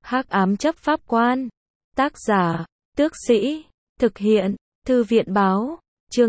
Hắc ám chấp pháp quan. Tác giả, Tước Sĩ. Thực hiện, Thư viện báo. Chương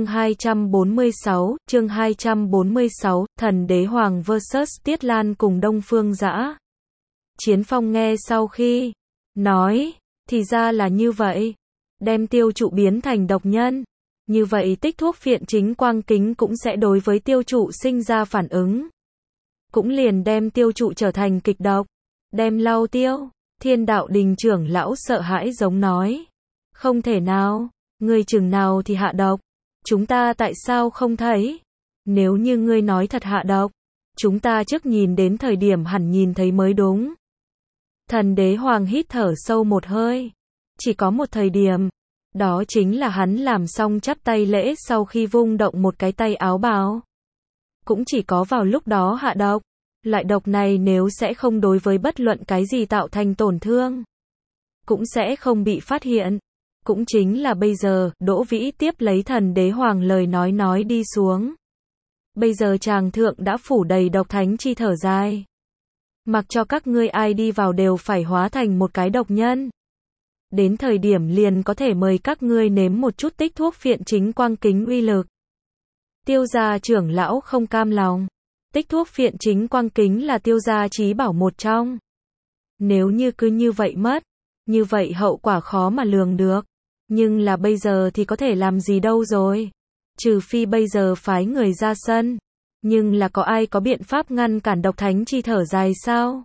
246, Thần Đế Hoàng vs Tiết Lan cùng Đông Phương Dã. Chiến Phong nghe sau khi nói, thì ra là như vậy. Đem tiêu trụ biến thành độc nhân. Như vậy tích thuốc phiện chính quang kính cũng sẽ đối với tiêu trụ sinh ra phản ứng. Cũng liền đem tiêu trụ trở thành kịch độc. Đem lau tiêu. Thiên Đạo Đình trưởng lão sợ hãi giống nói. Không thể nào, ngươi chừng nào thì hạ độc. Chúng ta tại sao không thấy? Nếu như ngươi nói thật hạ độc, chúng ta trước nhìn đến thời điểm hẳn nhìn thấy mới đúng. Thần Đế Hoàng hít thở sâu một hơi. Chỉ có một thời điểm. Đó chính là hắn làm xong chắp tay lễ sau khi vung động một cái tay áo bào. Cũng chỉ có vào lúc đó hạ độc. Loại độc này nếu sẽ không đối với bất luận cái gì tạo thành tổn thương, cũng sẽ không bị phát hiện. Cũng chính là bây giờ, Đỗ Vĩ tiếp lấy Thần Đế Hoàng lời nói đi xuống. Bây giờ tràng thượng đã phủ đầy độc thánh chi thở dài. Mặc cho các ngươi ai đi vào đều phải hóa thành một cái độc nhân. Đến thời điểm liền có thể mời các ngươi nếm một chút tích thuốc phiện chính quang kính uy lực. Tiêu gia trưởng lão không cam lòng. Tích thuốc phiện chính quang kính là tiêu gia chí bảo một trong. Nếu như cứ như vậy mất, như vậy hậu quả khó mà lường được. Nhưng là bây giờ thì có thể làm gì đâu rồi. Trừ phi bây giờ phái người ra sân. Nhưng là có ai có biện pháp ngăn cản độc thánh chi thở dài sao?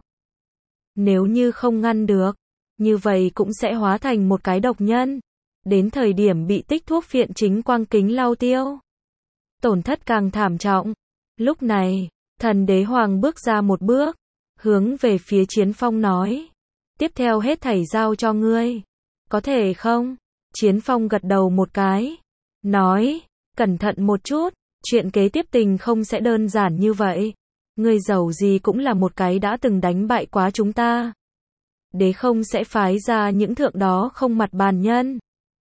Nếu như không ngăn được, như vậy cũng sẽ hóa thành một cái độc nhân. Đến thời điểm bị tích thuốc phiện chính quang kính lau tiêu, tổn thất càng thảm trọng. Lúc này, Thần Đế Hoàng bước ra một bước, hướng về phía Chiến Phong nói. Tiếp theo hết thảy giao cho ngươi. Có thể không? Chiến Phong gật đầu một cái. Nói, cẩn thận một chút, chuyện kế tiếp tình không sẽ đơn giản như vậy. Ngươi giàu gì cũng là một cái đã từng đánh bại quá chúng ta. Đế không sẽ phái ra những thượng đó không mặt bàn nhân.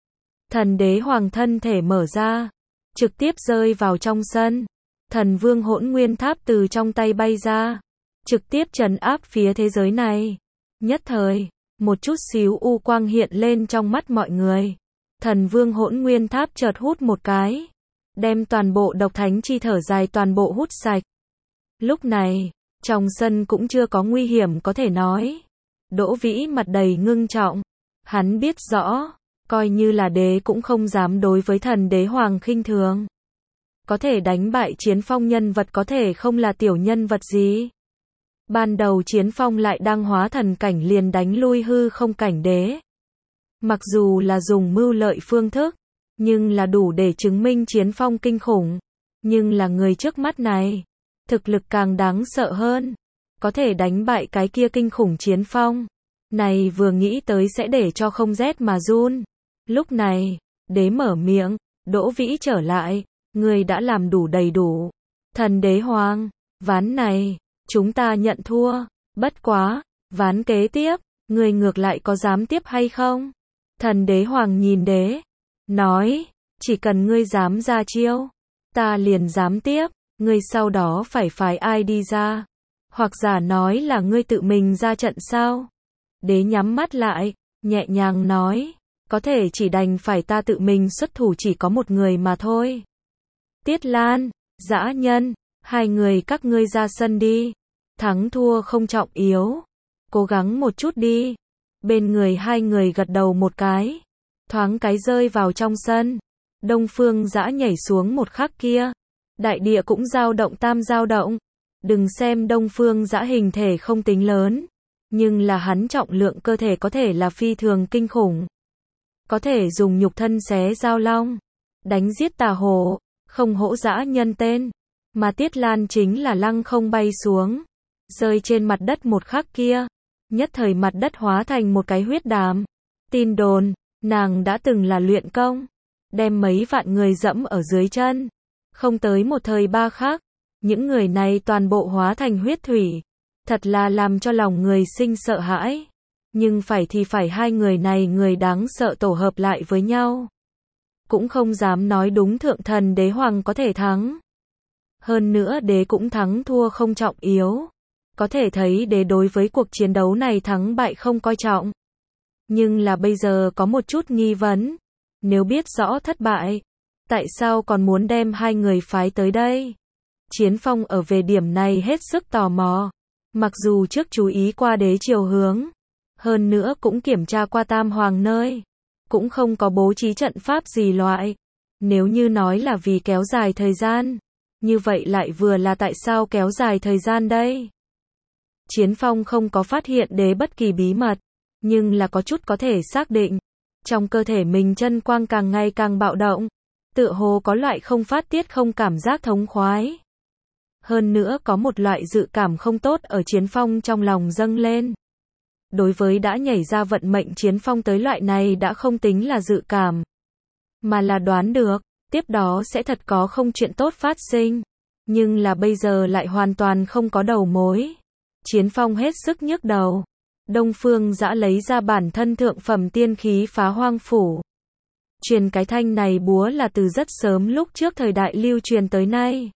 Thần Đế Hoàng thân thể mở ra, trực tiếp rơi vào trong sân. Thần Vương Hỗn Nguyên Tháp từ trong tay bay ra, trực tiếp trấn áp phía thế giới này. Nhất thời, một chút xíu u quang hiện lên trong mắt mọi người. Thần Vương Hỗn Nguyên Tháp chợt hút một cái, đem toàn bộ độc thánh chi thở dài toàn bộ hút sạch. Lúc này, trong sân cũng chưa có nguy hiểm có thể nói. Đỗ Vĩ mặt đầy ngưng trọng. Hắn biết rõ, coi như là đế cũng không dám đối với Thần Đế Hoàng khinh thường. Có thể đánh bại Chiến Phong nhân vật có thể không là tiểu nhân vật gì. Ban đầu Chiến Phong lại đang hóa thần cảnh liền đánh lui hư không cảnh đế. Mặc dù là dùng mưu lợi phương thức, nhưng là đủ để chứng minh Chiến Phong kinh khủng. Nhưng là người trước mắt này, thực lực càng đáng sợ hơn. Có thể đánh bại cái kia kinh khủng Chiến Phong. Này vừa nghĩ tới sẽ để cho không rét mà run. Lúc này, đế mở miệng, Đỗ Vĩ trở lại. Ngươi đã làm đủ đầy đủ. Thần Đế Hoàng, ván này, chúng ta nhận thua. Bất quá, ván kế tiếp, ngươi ngược lại có dám tiếp hay không? Thần Đế Hoàng nhìn đế, nói, chỉ cần ngươi dám ra chiêu, ta liền dám tiếp. Ngươi sau đó phải phái ai đi ra? Hoặc giả nói là ngươi tự mình ra trận sao? Đế nhắm mắt lại, nhẹ nhàng nói, có thể chỉ đành phải ta tự mình xuất thủ, chỉ có một người mà thôi. Tiết Lan, Dã Nhân, hai người các ngươi ra sân đi. Thắng thua không trọng yếu. Cố gắng một chút đi. Bên người hai người gật đầu một cái. Thoáng cái rơi vào trong sân. Đông Phương Dã nhảy xuống một khắc kia. Đại địa cũng dao động tam dao động. Đừng xem Đông Phương Dã hình thể không tính lớn. Nhưng là hắn trọng lượng cơ thể có thể là phi thường kinh khủng. Có thể dùng nhục thân xé dao long. Đánh giết tà hổ. Không hổ Dã Nhân tên. Mà Tiết Lan chính là lăng không bay xuống. Rơi trên mặt đất một khắc kia. Nhất thời mặt đất hóa thành một cái huyết đàm. Tin đồn, nàng đã từng là luyện công. Đem mấy vạn người dẫm ở dưới chân. Không tới một thời ba khắc. Những người này toàn bộ hóa thành huyết thủy. Thật là làm cho lòng người sinh sợ hãi. Nhưng phải thì phải hai người này người đáng sợ tổ hợp lại với nhau. Cũng không dám nói đúng thượng Thần Đế Hoàng có thể thắng. Hơn nữa đế cũng thắng thua không trọng yếu. Có thể thấy đế đối với cuộc chiến đấu này thắng bại không coi trọng. Nhưng là bây giờ có một chút nghi vấn. Nếu biết rõ thất bại, tại sao còn muốn đem hai người phái tới đây? Chiến Phong ở về điểm này hết sức tò mò. Mặc dù trước chú ý qua đế chiều hướng, hơn nữa cũng kiểm tra qua Tam Hoàng nơi, cũng không có bố trí trận pháp gì loại. Nếu như nói là vì kéo dài thời gian, như vậy lại vừa là tại sao kéo dài thời gian đây? Chiến Phong không có phát hiện đế bất kỳ bí mật, nhưng là có chút có thể xác định. Trong cơ thể mình chân quang càng ngày càng bạo động, tựa hồ có loại không phát tiết không cảm giác thống khoái. Hơn nữa có một loại dự cảm không tốt ở Chiến Phong trong lòng dâng lên. Đối với đã nhảy ra vận mệnh Chiến Phong tới loại này đã không tính là dự cảm, mà là đoán được, tiếp đó sẽ thật có không chuyện tốt phát sinh. Nhưng là bây giờ lại hoàn toàn không có đầu mối. Chiến Phong hết sức nhức đầu. Đông Phương Dã lấy ra bản thân thượng phẩm tiên khí Phá Hoang Phủ. Truyền cái thanh này búa là từ rất sớm lúc trước thời đại lưu truyền tới nay.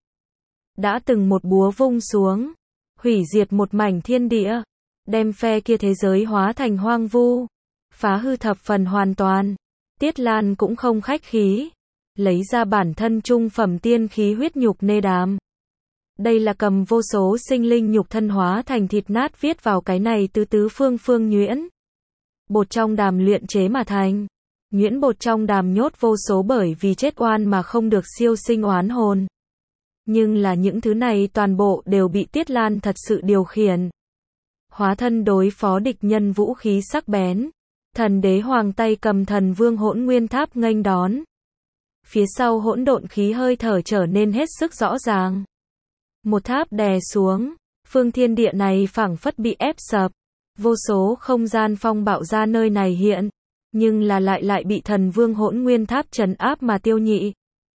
Đã từng một búa vung xuống, hủy diệt một mảnh thiên địa, đem phe kia thế giới hóa thành hoang vu, phá hư thập phần hoàn toàn. Tiết Lan cũng không khách khí, lấy ra bản thân trung phẩm tiên khí huyết nhục nê đàm. Đây là cầm vô số sinh linh nhục thân hóa thành thịt nát viết vào cái này tứ phương phương nhuyễn. Bột trong đàm luyện chế mà thành. Nhuyễn bột trong đàm nhốt vô số bởi vì chết oan mà không được siêu sinh oán hồn. Nhưng là những thứ này toàn bộ đều bị Tiết Lan thật sự điều khiển. Hóa thân đối phó địch nhân vũ khí sắc bén. Thần đế hoàng tay cầm thần vương hỗn nguyên tháp nghênh đón. Phía sau hỗn độn khí hơi thở trở nên hết sức rõ ràng. Một tháp đè xuống, phương thiên địa này phảng phất bị ép sập. Vô số không gian phong bạo ra nơi này hiện, nhưng là lại bị thần vương hỗn nguyên tháp trấn áp mà tiêu nhị.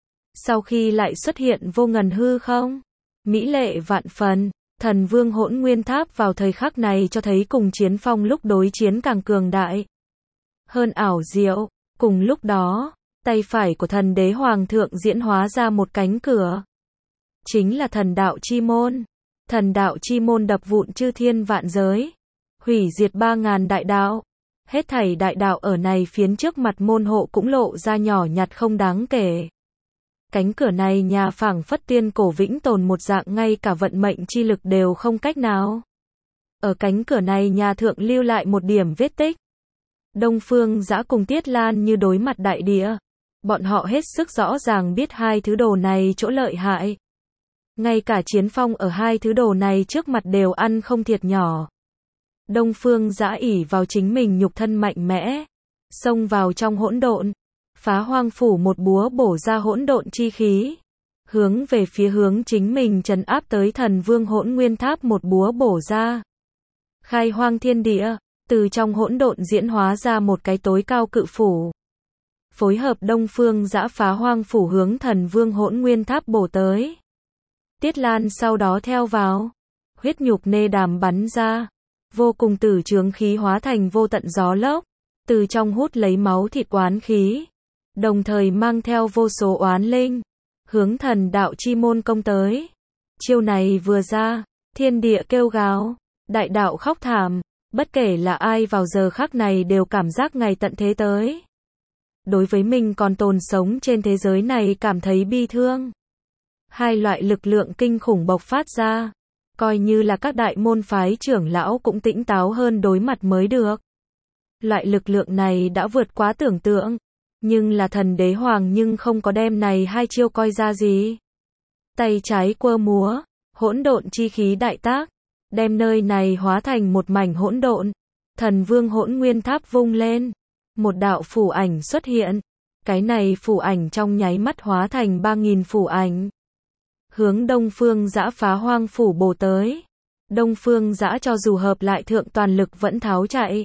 Sau khi lại xuất hiện vô ngần hư không, mỹ lệ vạn phần, thần vương hỗn nguyên tháp vào thời khắc này cho thấy cùng Chiến Phong lúc đối chiến càng cường đại hơn ảo diệu. Cùng lúc đó, tay phải của thần đế hoàng thượng diễn hóa ra một cánh cửa. Chính là thần đạo chi môn. Thần đạo chi môn đập vụn chư thiên vạn giới, hủy diệt 3000 đại đạo. Hết thảy đại đạo ở này phiến trước mặt môn hộ cũng lộ ra nhỏ nhặt không đáng kể. Cánh cửa này nhà phảng phất tiên cổ vĩnh tồn một dạng, ngay cả vận mệnh chi lực đều không cách nào. Ở cánh cửa này nhà thượng lưu lại một điểm vết tích. Đông Phương Dã cùng Tiết Lan như đối mặt đại địa. Bọn họ hết sức rõ ràng biết hai thứ đồ này chỗ lợi hại. Ngay cả Chiến Phong ở hai thứ đồ này trước mặt đều ăn không thiệt nhỏ. Đông Phương Dã ỷ vào chính mình nhục thân mạnh mẽ, xông vào trong hỗn độn, Phá Hoang Phủ một búa bổ ra hỗn độn chi khí, hướng về phía hướng chính mình trấn áp tới thần vương hỗn nguyên tháp một búa bổ ra. Khai hoang thiên địa, từ trong hỗn độn diễn hóa ra một cái tối cao cự phủ. Phối hợp Đông Phương Dã Phá Hoang Phủ hướng thần vương hỗn nguyên tháp bổ tới. Tiết Lan sau đó theo vào, huyết nhục nê đàm bắn ra, vô cùng tử chướng khí hóa thành vô tận gió lốc, từ trong hút lấy máu thịt oán khí, đồng thời mang theo vô số oán linh, hướng thần đạo chi môn công tới. Chiêu này vừa ra, thiên địa kêu gào, đại đạo khóc thảm, bất kể là ai vào giờ khắc này đều cảm giác ngày tận thế tới. Đối với mình còn tồn sống trên thế giới này cảm thấy bi thương. Hai loại lực lượng kinh khủng bộc phát ra, coi như là các đại môn phái trưởng lão cũng tỉnh táo hơn đối mặt mới được. Loại lực lượng này đã vượt quá tưởng tượng, nhưng là thần đế hoàng nhưng không có đem này hai chiêu coi ra gì. Tay trái quơ múa, hỗn độn chi khí đại tác, đem nơi này hóa thành một mảnh hỗn độn. Thần vương hỗn nguyên tháp vung lên, một đạo phù ảnh xuất hiện. Cái này phù ảnh trong nháy mắt hóa thành 3000 phù ảnh, hướng Đông Phương Dã Phá Hoang Phủ bổ tới. Đông Phương Dã cho dù hợp lại thượng toàn lực vẫn tháo chạy.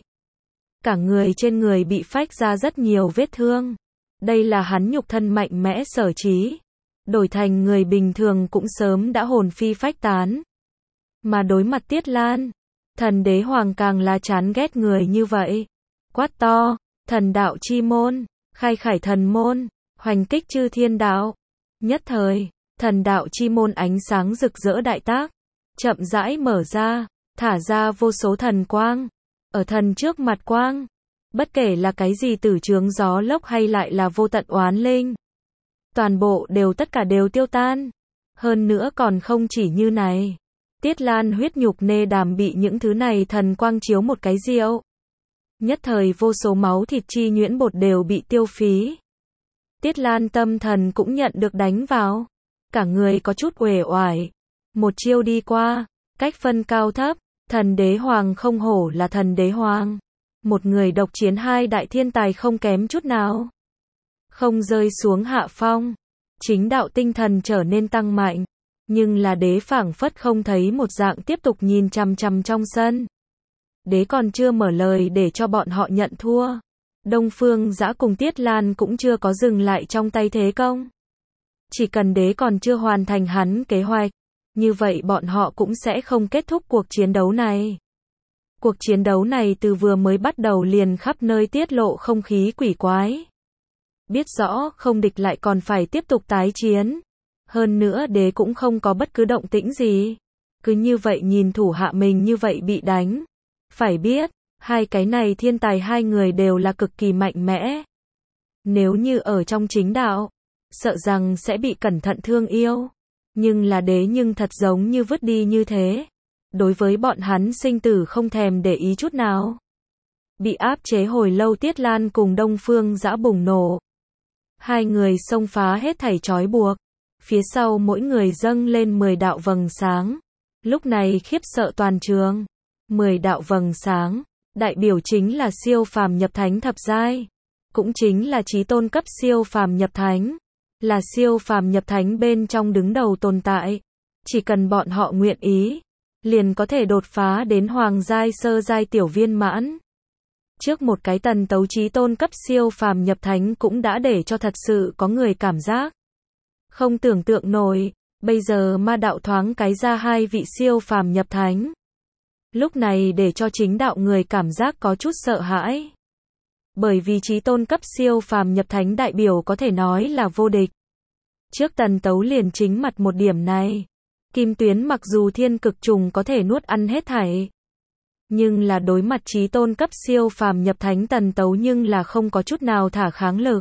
Cả người trên người bị phách ra rất nhiều vết thương. Đây là hắn nhục thân mạnh mẽ sở trí. Đổi thành người bình thường cũng sớm đã hồn phi phách tán. Mà đối mặt Tiết Lan, thần đế hoàng càng là chán ghét người như vậy. Quát to, thần đạo chi môn, khai khải thần môn, hoành kích chư thiên đạo. Nhất thời, thần đạo chi môn ánh sáng rực rỡ đại tác, chậm rãi mở ra, thả ra vô số thần quang. Ở thần trước mặt quang, bất kể là cái gì tử chướng gió lốc hay lại là vô tận oán linh, toàn bộ tất cả đều tiêu tan. Hơn nữa còn không chỉ như này. Tiết Lan huyết nhục nê đàm bị những thứ này thần quang chiếu một cái diệu. Nhất thời vô số máu thịt chi nhuyễn bột đều bị tiêu phí. Tiết Lan tâm thần cũng nhận được đánh vào. Cả người có chút uể oải. Một chiêu đi qua, cách phân cao thấp, thần đế hoàng không hổ là thần đế hoàng. Một người độc chiến hai đại thiên tài không kém chút nào. Không rơi xuống hạ phong. Chính đạo tinh thần trở nên tăng mạnh. Nhưng là đế phảng phất không thấy một dạng tiếp tục nhìn chằm chằm trong sân. Đế còn chưa mở lời để cho bọn họ nhận thua. Đông Phương Dã cùng Tiết Lan cũng chưa có dừng lại trong tay thế công. Chỉ cần đế còn chưa hoàn thành hắn kế hoạch, như vậy bọn họ cũng sẽ không kết thúc cuộc chiến đấu này. Cuộc chiến đấu này từ vừa mới bắt đầu liền khắp nơi tiết lộ không khí quỷ quái. Biết rõ không địch lại còn phải tiếp tục tái chiến. Hơn nữa đế cũng không có bất cứ động tĩnh gì. Cứ như vậy nhìn thủ hạ mình như vậy bị đánh. Phải biết, hai cái này thiên tài hai người đều là cực kỳ mạnh mẽ. Nếu như ở trong chính đạo, sợ rằng sẽ bị cẩn thận thương yêu. Nhưng là đế nhưng thật giống như vứt đi như thế. Đối với bọn hắn sinh tử không thèm để ý chút nào. Bị áp chế hồi lâu Tiết Lan cùng Đông Phương Dã bùng nổ. Hai người xông phá hết thảy trói buộc. Phía sau mỗi người dâng lên 10 đạo vầng sáng. Lúc này khiếp sợ toàn trường. 10 đạo vầng sáng, đại biểu chính là siêu phàm nhập thánh thập giai. Cũng chính là chí tôn cấp siêu phàm nhập thánh. Là siêu phàm nhập thánh bên trong đứng đầu tồn tại. Chỉ cần bọn họ nguyện ý, liền có thể đột phá đến hoàng giai sơ giai tiểu viên mãn. Trước một cái tần tấu chí tôn cấp siêu phàm nhập thánh cũng đã để cho thật sự có người cảm giác không tưởng tượng nổi. Bây giờ ma đạo thoáng cái ra hai vị siêu phàm nhập thánh. Lúc này để cho chính đạo người cảm giác có chút sợ hãi. Bởi vì chí tôn cấp siêu phàm nhập thánh đại biểu có thể nói là vô địch. Trước tần tấu liền chính mặt một điểm này. Kim Tuyến mặc dù thiên cực trùng có thể nuốt ăn hết thảy. Nhưng là đối mặt chí tôn cấp siêu phàm nhập thánh tần tấu nhưng là không có chút nào thả kháng lực.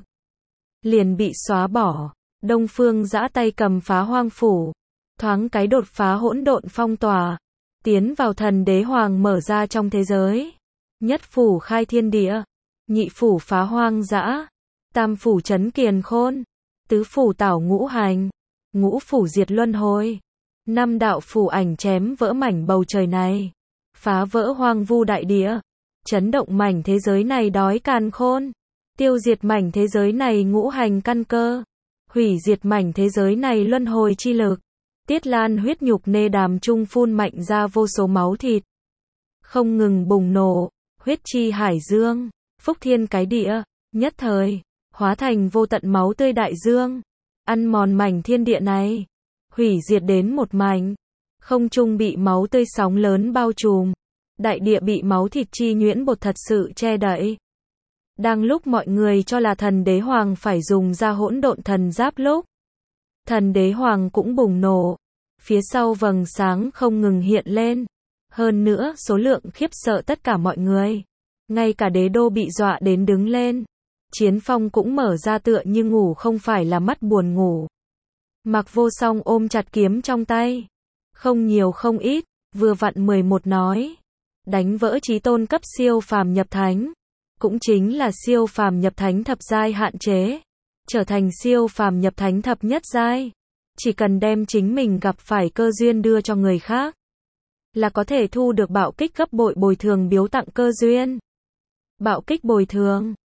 Liền bị xóa bỏ. Đông Phương Dã tay cầm phá hoang phủ. Thoáng cái đột phá hỗn độn phong tỏa. Tiến vào thần đế hoàng mở ra trong thế giới. Nhất phủ khai thiên địa. Nhị phủ phá hoang dã. Tam phủ trấn kiền khôn. Tứ phủ tảo ngũ hành. Ngũ phủ diệt luân hồi. Năm đạo phủ ảnh chém vỡ mảnh bầu trời này. Phá vỡ hoang vu đại địa. Chấn động mảnh thế giới này đói càn khôn. Tiêu diệt mảnh thế giới này ngũ hành căn cơ. Hủy diệt mảnh thế giới này luân hồi chi lực. Tiết Lan huyết nhục nê đàm trung phun mạnh ra vô số máu thịt. Không ngừng bùng nổ. Huyết chi hải dương. Phúc thiên cái địa. Nhất thời. Hóa thành vô tận máu tươi đại dương. Ăn mòn mảnh thiên địa này. Hủy diệt đến một mảnh. Không trung bị máu tươi sóng lớn bao trùm. Đại địa bị máu thịt chi nhuyễn bột thật sự che đậy. Đang lúc mọi người cho là thần đế hoàng phải dùng ra hỗn độn thần giáp lúc. Thần đế hoàng cũng bùng nổ. Phía sau vầng sáng không ngừng hiện lên. Hơn nữa số lượng khiếp sợ tất cả mọi người. Ngay cả đế đô bị dọa đến đứng lên. Chiến phong cũng mở ra tựa như ngủ không phải là mắt buồn ngủ. Mặc Vô Song ôm chặt kiếm trong tay. Không nhiều không ít, vừa vặn 11 nói. Đánh vỡ chí tôn cấp siêu phàm nhập thánh. Cũng chính là siêu phàm nhập thánh thập giai hạn chế. Trở thành siêu phàm nhập thánh thập nhất giai. Chỉ cần đem chính mình gặp phải cơ duyên đưa cho người khác. Là có thể thu được bạo kích gấp bội bồi thường biếu tặng cơ duyên. Bạo kích bồi thường.